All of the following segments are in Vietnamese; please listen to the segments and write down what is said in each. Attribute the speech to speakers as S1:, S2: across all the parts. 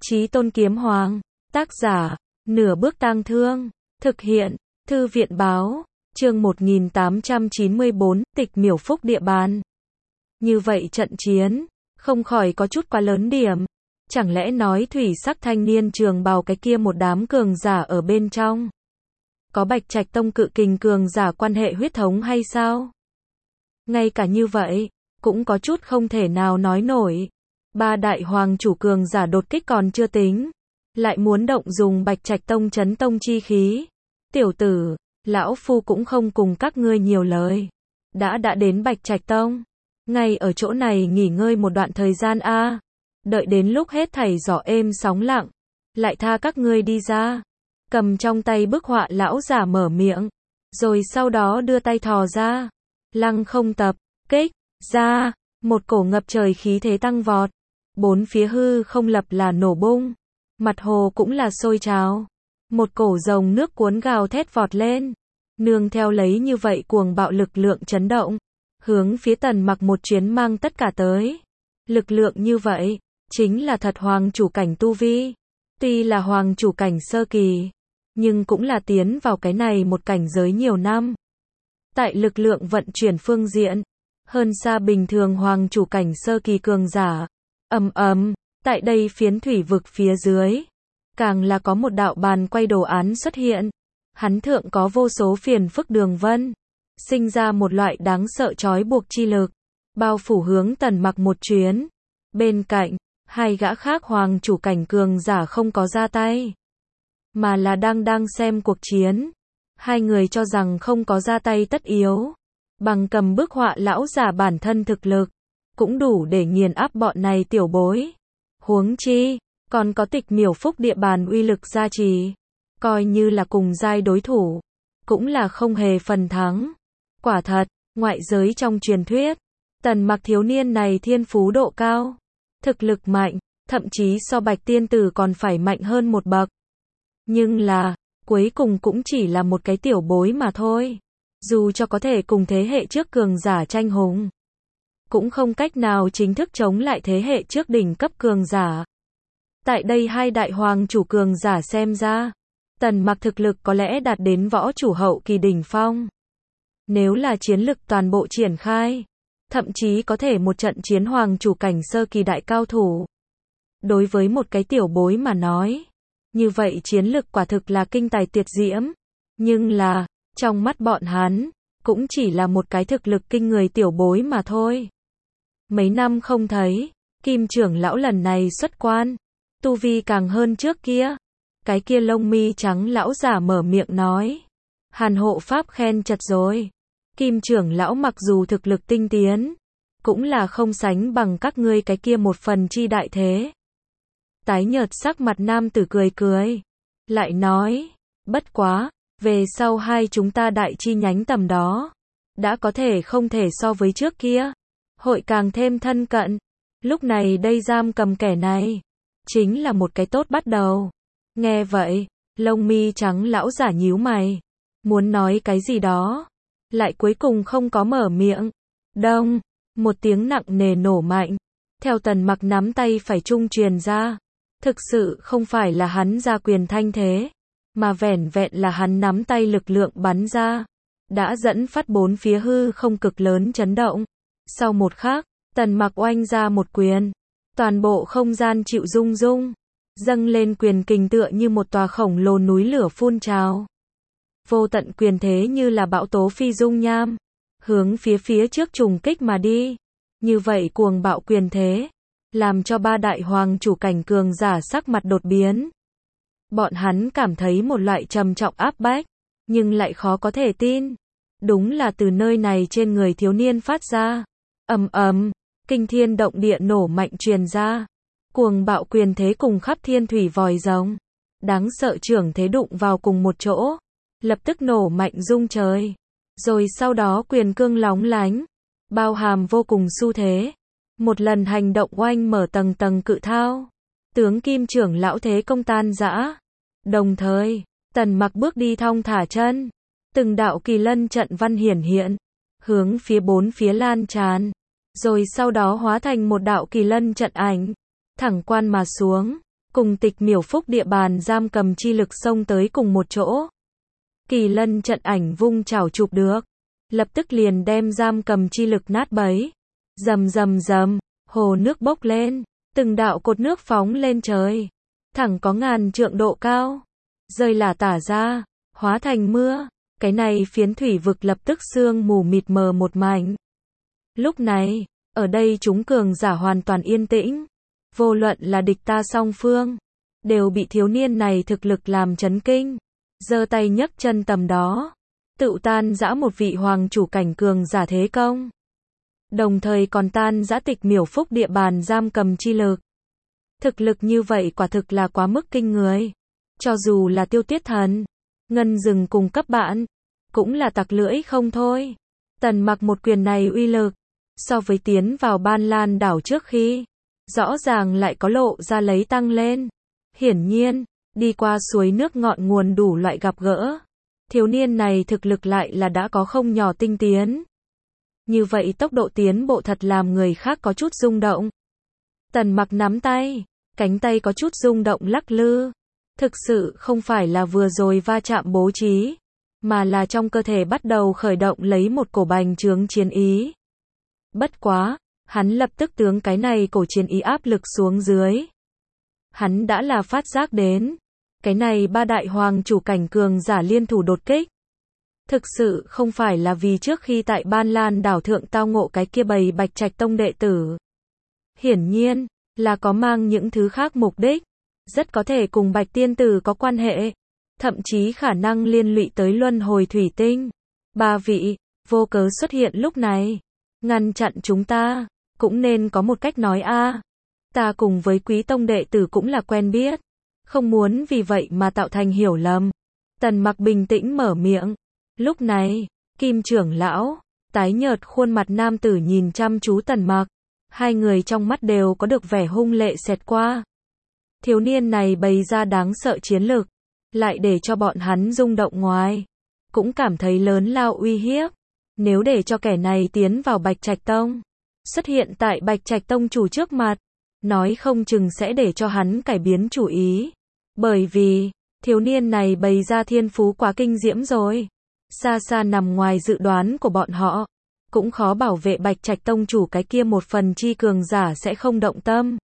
S1: Chí Tôn Kiếm Hoàng, tác giả, Nửa Bước Tang Thương, thực hiện, Thư viện báo, chương 1894, tịch miểu phúc địa bàn. Như vậy trận chiến, không khỏi có chút quá lớn điểm. Chẳng lẽ nói thủy sắc thanh niên trường bào cái kia một đám cường giả ở bên trong? Có Bạch Trạch Tông cự kình cường giả quan hệ huyết thống hay sao? Ngay cả như vậy, cũng có chút không thể nào nói nổi. Ba đại hoàng chủ cường giả đột kích còn chưa tính, lại muốn động dùng Bạch Trạch Tông chấn tông chi khí. Tiểu tử, lão phu cũng không cùng các ngươi nhiều lời. Đã đến Bạch Trạch Tông, ngay ở chỗ này nghỉ ngơi một đoạn thời gian a. Đợi đến lúc hết thảy gió êm sóng lặng, lại tha các ngươi đi ra. Cầm trong tay bức họa lão giả mở miệng, rồi sau đó đưa tay thò ra. Lăng không tập, kích, ra, một cổ ngập trời khí thế tăng vọt. Bốn phía hư không lập là nổ bung, mặt hồ cũng là sôi trào. Một cổ dòng nước cuốn gào thét vọt lên, nương theo lấy như vậy cuồng bạo lực lượng chấn động, hướng phía Tần Mặc một chuyến mang tất cả tới. Lực lượng như vậy, chính là thật hoàng chủ cảnh tu vi. Tuy là hoàng chủ cảnh sơ kỳ, nhưng cũng là tiến vào cái này một cảnh giới nhiều năm. Tại lực lượng vận chuyển phương diện, hơn xa bình thường hoàng chủ cảnh sơ kỳ cường giả. Tại đây phiến thủy vực phía dưới, càng là có một đạo bàn quay đồ án xuất hiện. Hắn thượng có vô số phiền phức đường vân, sinh ra một loại đáng sợ trói buộc chi lực, bao phủ hướng Tần Mặc một chuyến. Bên cạnh, hai gã khác hoàng chủ cảnh cường giả không có ra tay, mà là đang xem cuộc chiến. Hai người cho rằng không có ra tay tất yếu, bằng cầm bức họa lão giả bản thân thực lực, cũng đủ để nghiền áp bọn này tiểu bối. Huống chi, còn có tịch miểu phúc địa bàn uy lực gia trì, coi như là cùng giai đối thủ, cũng là không hề phần thắng. Quả thật, ngoại giới trong truyền thuyết, Tần Mặc thiếu niên này thiên phú độ cao, thực lực mạnh, thậm chí so Bạch Tiên Tử còn phải mạnh hơn một bậc. Nhưng là, cuối cùng cũng chỉ là một cái tiểu bối mà thôi. Dù cho có thể cùng thế hệ trước cường giả tranh hùng, cũng không cách nào chính thức chống lại thế hệ trước đỉnh cấp cường giả. Tại đây hai đại hoàng chủ cường giả xem ra, Tần Mặc thực lực có lẽ đạt đến võ chủ hậu kỳ đỉnh phong. Nếu là chiến lực toàn bộ triển khai, thậm chí có thể một trận chiến hoàng chủ cảnh sơ kỳ đại cao thủ. Đối với một cái tiểu bối mà nói, như vậy chiến lực quả thực là kinh tài tuyệt diễm. Nhưng là, trong mắt bọn hắn, cũng chỉ là một cái thực lực kinh người tiểu bối mà thôi. Mấy năm không thấy, Kim trưởng lão lần này xuất quan, tu vi càng hơn trước kia. Cái kia lông mi trắng lão giả mở miệng nói, Hàn hộ pháp khen chật rồi. Kim trưởng lão mặc dù thực lực tinh tiến, cũng là không sánh bằng các ngươi cái kia một phần chi đại thế. Tái nhợt sắc mặt nam tử cười, lại nói, bất quá, về sau hai chúng ta đại chi nhánh tầm đó, đã có thể không thể so với trước kia, hội càng thêm thân cận. Lúc này đây giam cầm kẻ này, chính là một cái tốt bắt đầu. Nghe vậy, lông mi trắng lão giả nhíu mày, muốn nói cái gì đó, lại cuối cùng không có mở miệng. Đông, một tiếng nặng nề nổ mạnh, theo Tần Mặc nắm tay phải trung truyền ra. Thực sự không phải là hắn ra quyền thanh thế, mà vẻn vẹn là hắn nắm tay lực lượng bắn ra, đã dẫn phát bốn phía hư không cực lớn chấn động. Sau một khắc, Tần Mặc oanh ra một quyền, toàn bộ không gian chịu rung rung, dâng lên quyền kình tựa như một tòa khổng lồ núi lửa phun trào. Vô tận quyền thế như là bão tố phi dung nham, hướng phía trước trùng kích mà đi. Như vậy cuồng bạo quyền thế, làm cho ba đại hoàng chủ cảnh cường giả sắc mặt đột biến. Bọn hắn cảm thấy một loại trầm trọng áp bách, nhưng lại khó có thể tin. Đúng là từ nơi này trên người thiếu niên phát ra. Kinh thiên động địa nổ mạnh truyền ra. Cuồng bạo quyền thế cùng khắp thiên thủy vòi rồng. Đáng sợ trưởng thế đụng vào cùng một chỗ, lập tức nổ mạnh rung trời. Rồi sau đó quyền cương lóng lánh, bao hàm vô cùng xu thế. Một lần hành động oanh mở tầng tầng cự thao, tướng Kim trưởng lão thế công tan rã. Đồng thời, Tần Mặc bước đi thong thả chân, từng đạo kỳ lân trận văn hiển hiện, hướng phía bốn phía lan tràn, rồi sau đó hóa thành một đạo kỳ lân trận ảnh, thẳng quan mà xuống. cùng Tịch Miểu Phúc địa bàn giam cầm chi lực xông tới cùng một chỗ. Kỳ Lân trận ảnh vung chảo chụp được, lập tức liền đem giam cầm chi lực nát bấy. Rầm rầm rầm, hồ nước bốc lên, từng đạo cột nước phóng lên trời, thẳng có ngàn trượng độ cao, rơi lả tả ra, hóa thành mưa. Cái này phiến thủy vực lập tức sương mù mịt mờ một mảnh. Lúc này, ở đây chúng cường giả hoàn toàn yên tĩnh, vô luận là địch ta song phương, đều bị thiếu niên này thực lực làm chấn kinh, giơ tay nhấc chân tầm đó, tự tan rã một vị hoàng chủ cảnh cường giả thế công, đồng thời còn tan rã Tịch Miểu Phúc địa bàn giam cầm chi lực. Thực lực như vậy quả thực là quá mức kinh người, cho dù là Tiêu Tiết Thần, Ngân Dừng cùng cấp bạn, cũng là tặc lưỡi không thôi. Tần Mặc một quyền này uy lực, so với tiến vào Ban Lan đảo trước khi, rõ ràng lại có lộ ra lấy tăng lên. Hiển nhiên, đi qua suối nước ngọn nguồn đủ loại gặp gỡ, thiếu niên này thực lực lại là đã có không nhỏ tinh tiến. Như vậy tốc độ tiến bộ thật làm người khác có chút rung động. Tần Mặc nắm tay, cánh tay có chút rung động lắc lư. Thực sự không phải là vừa rồi va chạm bố trí, mà là trong cơ thể bắt đầu khởi động lấy một cổ bành trướng chiến ý. Bất quá, hắn lập tức tướng cái này cổ chiến ý áp lực xuống dưới. Hắn đã là phát giác đến, cái này ba đại hoàng chủ cảnh cường giả liên thủ đột kích. Thực sự không phải là vì trước khi tại Ban Lan đảo thượng tao ngộ cái kia bầy Bạch Trạch Tông đệ tử. Hiển nhiên, là có mang những thứ khác mục đích, rất có thể cùng Bạch Tiên Tử có quan hệ, thậm chí khả năng liên lụy tới luân hồi thủy tinh. Ba vị, vô cớ xuất hiện lúc này, ngăn chặn chúng ta, cũng nên có một cách nói a. Ta cùng với Quý Tông đệ tử cũng là quen biết, không muốn vì vậy mà tạo thành hiểu lầm. Tần Mặc bình tĩnh mở miệng. Lúc này, Kim trưởng lão, tái nhợt khuôn mặt nam tử nhìn chăm chú Tần Mặc, hai người trong mắt đều có được vẻ hung lệ xẹt qua. Thiếu niên này bày ra đáng sợ chiến lực, lại để cho bọn hắn rung động ngoài, cũng cảm thấy lớn lao uy hiếp. Nếu để cho kẻ này tiến vào Bạch Trạch Tông, xuất hiện tại Bạch Trạch Tông chủ trước mặt, nói không chừng sẽ để cho hắn cải biến chủ ý. Bởi vì, thiếu niên này bày ra thiên phú quá kinh diễm rồi, xa xa nằm ngoài dự đoán của bọn họ, cũng khó bảo vệ Bạch Trạch Tông chủ cái kia một phần chi cường giả sẽ không động tâm.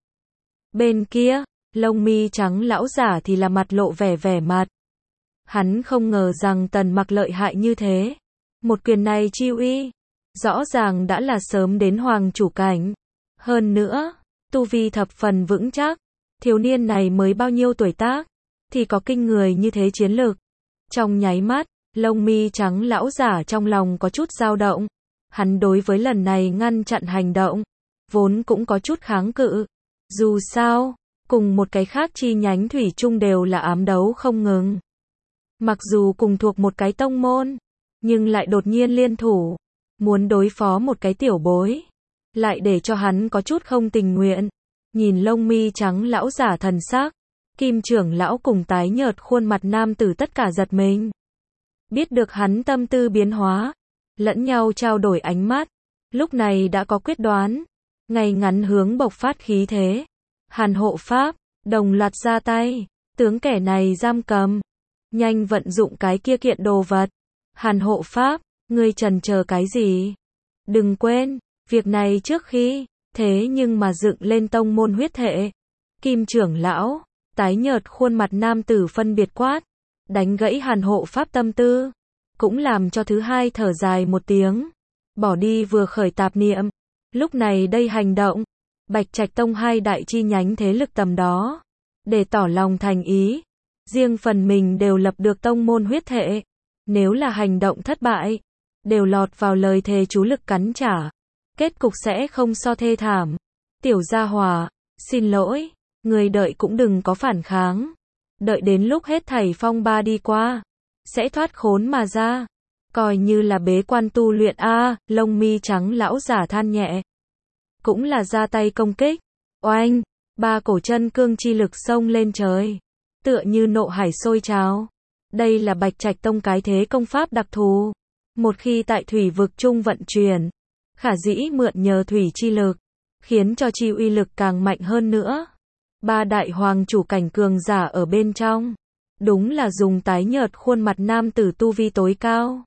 S1: Bên kia, lông mi trắng lão giả thì là mặt lộ vẻ mặt. Hắn không ngờ rằng Tần Mặc lợi hại như thế. Một quyền này chi uy, rõ ràng đã là sớm đến hoàng chủ cảnh. Hơn nữa, tu vi thập phần vững chắc. Thiếu niên này mới bao nhiêu tuổi tác, thì có kinh người như thế chiến lực. Trong nháy mắt, lông mi trắng lão giả trong lòng có chút dao động. Hắn đối với lần này ngăn chặn hành động, vốn cũng có chút kháng cự. Dù sao, cùng một cái khác chi nhánh thủy chung đều là ám đấu không ngừng. Mặc dù cùng thuộc một cái tông môn, nhưng lại đột nhiên liên thủ, muốn đối phó một cái tiểu bối, lại để cho hắn có chút không tình nguyện. Nhìn lông mi trắng lão giả thần sắc, Kim trưởng lão cùng tái nhợt khuôn mặt nam tử tất cả giật mình. Biết được hắn tâm tư biến hóa, lẫn nhau trao đổi ánh mắt, lúc này đã có quyết đoán, ngay ngắn hướng bộc phát khí thế. Hàn hộ pháp, đồng loạt ra tay, tướng kẻ này giam cầm, nhanh vận dụng cái kia kiện đồ vật. Hàn hộ pháp, ngươi chần chờ cái gì? Đừng quên, việc này trước khi, thế nhưng mà dựng lên tông môn huyết thể. Kim trưởng lão, tái nhợt khuôn mặt nam tử phân biệt quát, đánh gãy Hàn hộ pháp tâm tư, cũng làm cho thứ hai thở dài một tiếng, bỏ đi vừa khởi tạp niệm. Lúc này đây hành động, Bạch Trạch Tông hai đại chi nhánh thế lực tầm đó, để tỏ lòng thành ý, riêng phần mình đều lập được tông môn huyết thể. Nếu là hành động thất bại, đều lọt vào lời thề chú lực cắn trả, kết cục sẽ không so thê thảm. Tiểu gia hòa, xin lỗi, người đợi cũng đừng có phản kháng, đợi đến lúc hết thảy phong ba đi qua, sẽ thoát khốn mà ra, coi như là bế quan tu luyện a. Lông mi trắng lão giả than nhẹ, cũng là ra tay công kích. Oanh, ba cổ chân cương chi lực xông lên trời, tựa như nộ hải sôi trào. Đây là Bạch Trạch Tông cái thế công pháp đặc thù, một khi tại thủy vực trung vận chuyển, khả dĩ mượn nhờ thủy chi lực, khiến cho chi uy lực càng mạnh hơn nữa. Ba đại hoàng chủ cảnh cường giả ở bên trong. Đúng là dùng tái nhợt khuôn mặt nam tử tu vi tối cao.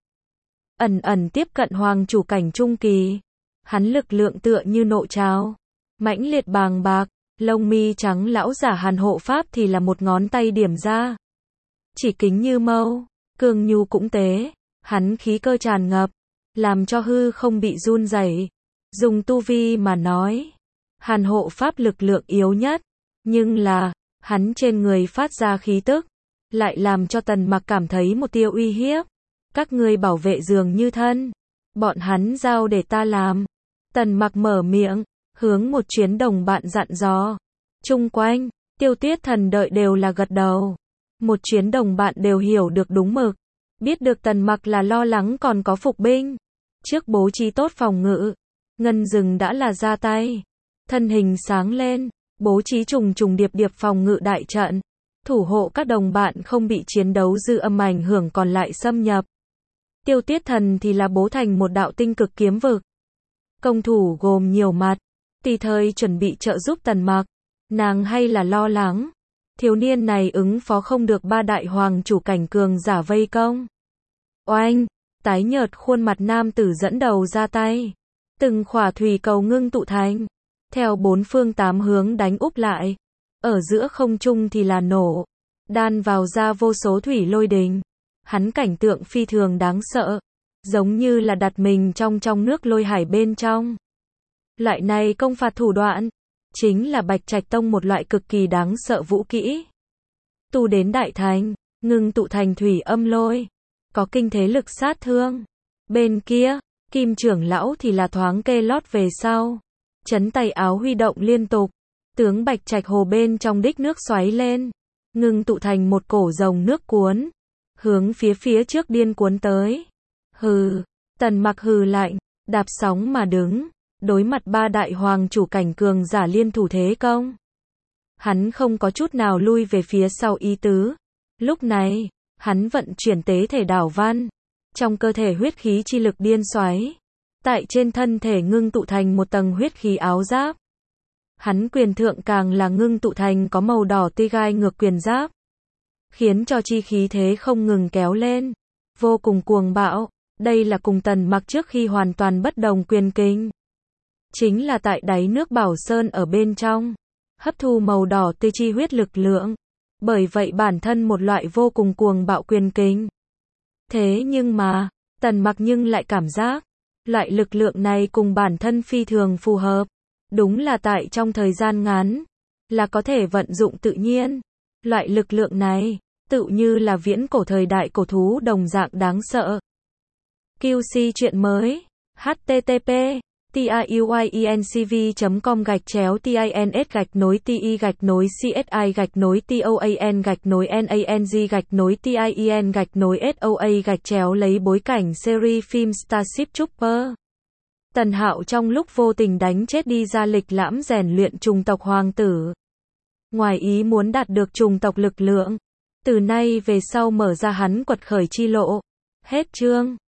S1: Ẩn ẩn tiếp cận hoàng chủ cảnh trung kỳ. Hắn lực lượng tựa như nộ trào. Mãnh liệt bàng bạc, lông mi trắng lão giả Hàn hộ pháp thì là một ngón tay điểm ra. Chỉ kính như mâu, cường nhu cũng tế, hắn khí cơ tràn ngập, làm cho hư không bị run rẩy. Dùng tu vi mà nói, Hàn hộ pháp lực lượng yếu nhất, nhưng là, hắn trên người phát ra khí tức, lại làm cho Tần Mặc cảm thấy một tia uy hiếp. Các ngươi bảo vệ dường như thân, bọn hắn giao để ta làm. Tần Mặc mở miệng, hướng một chuyến đồng bạn dặn dò. Chung quanh, Tiêu Tuyết Thần đợi đều là gật đầu. Một chuyến đồng bạn đều hiểu được đúng mực. Biết được Tần Mặc là lo lắng còn có phục binh. Trước bố trí tốt phòng ngự, Ngân Dừng đã là ra tay. Thân hình sáng lên, bố trí trùng trùng điệp điệp phòng ngự đại trận. Thủ hộ các đồng bạn không bị chiến đấu dư âm ảnh hưởng còn lại xâm nhập. Tiêu Tuyết Thần thì là bố thành một đạo tinh cực kiếm vực. Công thủ gồm nhiều mặt, tùy thời chuẩn bị trợ giúp Tần Mặc. Nàng hay là lo lắng, thiếu niên này ứng phó không được ba đại hoàng chủ cảnh cường giả vây công. Oanh, tái nhợt khuôn mặt nam tử dẫn đầu ra tay. Từng khỏa thủy cầu ngưng tụ thành, theo bốn phương tám hướng đánh úp lại. Ở giữa không trung thì là nổ, đan vào ra vô số thủy lôi đình. Hắn cảnh tượng phi thường đáng sợ, giống như là đặt mình trong nước lôi hải bên trong. Loại này công phạt thủ đoạn, chính là Bạch Trạch Tông một loại cực kỳ đáng sợ vũ kỹ. Tu đến đại thành, ngưng tụ thành thủy âm lôi, có kinh thế lực sát thương. Bên kia, Kim trưởng lão thì là thoáng kê lót về sau, chấn tay áo huy động liên tục, tướng Bạch Trạch hồ bên trong đích nước xoáy lên, ngưng tụ thành một cổ rồng nước cuốn, hướng phía trước điên cuốn tới. Hừ, Tần Mặc hừ lạnh, đạp sóng mà đứng, đối mặt ba đại hoàng chủ cảnh cường giả liên thủ thế công. Hắn không có chút nào lui về phía sau ý tứ. Lúc này, hắn vận chuyển tế thể đảo văn, trong cơ thể huyết khí chi lực điên xoáy, tại trên thân thể ngưng tụ thành một tầng huyết khí áo giáp. Hắn quyền thượng càng là ngưng tụ thành có màu đỏ tươi gai ngược quyền giáp, khiến cho chi khí thế không ngừng kéo lên, vô cùng cuồng bạo. Đây là cùng Tần Mặc trước khi hoàn toàn bất đồng quyền kinh. Chính là tại đáy nước Bảo Sơn ở bên trong, hấp thu màu đỏ tươi chi huyết lực lượng. Bởi vậy bản thân một loại vô cùng cuồng bạo quyền kinh. Thế nhưng mà, Tần Mặc nhưng lại cảm giác, loại lực lượng này cùng bản thân phi thường phù hợp. Đúng là tại trong thời gian ngắn, là có thể vận dụng tự nhiên. Loại lực lượng này, tự như là viễn cổ thời đại cổ thú đồng dạng đáng sợ. QC chuyện mới. http tiuyencv.com/TINS-TIAN-TING-NANG-TIEN-SOA lấy bối cảnh series phim Starship Trooper. Tần Hạo trong lúc vô tình đánh chết đi ra lịch lãm rèn luyện trùng tộc hoàng tử. Ngoài ý muốn đạt được trùng tộc lực lượng. Từ nay về sau mở ra hắn quật khởi chi lộ. Hết chương.